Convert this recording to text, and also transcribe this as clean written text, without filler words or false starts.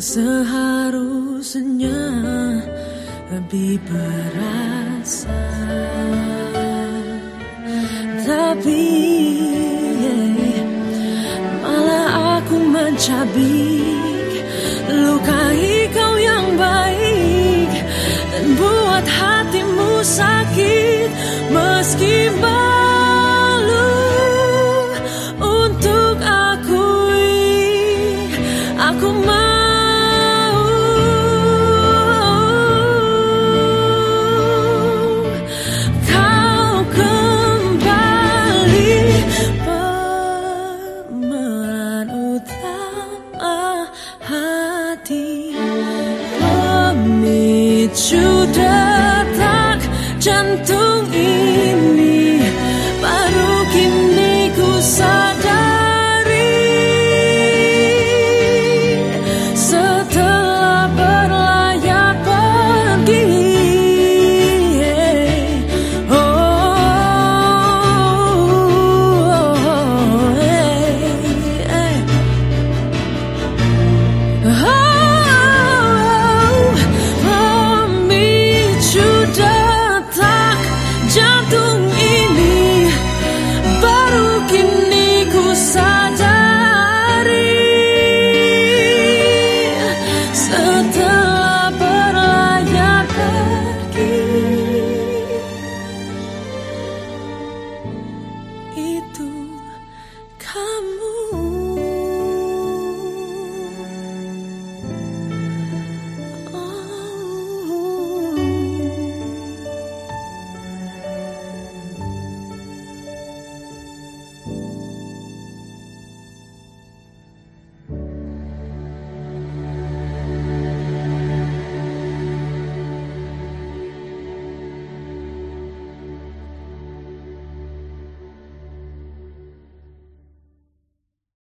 seharusnya lebih berasa, tapi malah aku mencabik, lukai kau yang baik dan buat hatimu sakit. Meski malu untuk akui, aku mau kau kembali, pemeran utama hati, pemicu detak jantung ini. Baru kini ku sadari, setelah berlayar pergi. Pemicu detak jantung ini, baru kini ku sadari, setelah berlayar pergi. Itu kamu.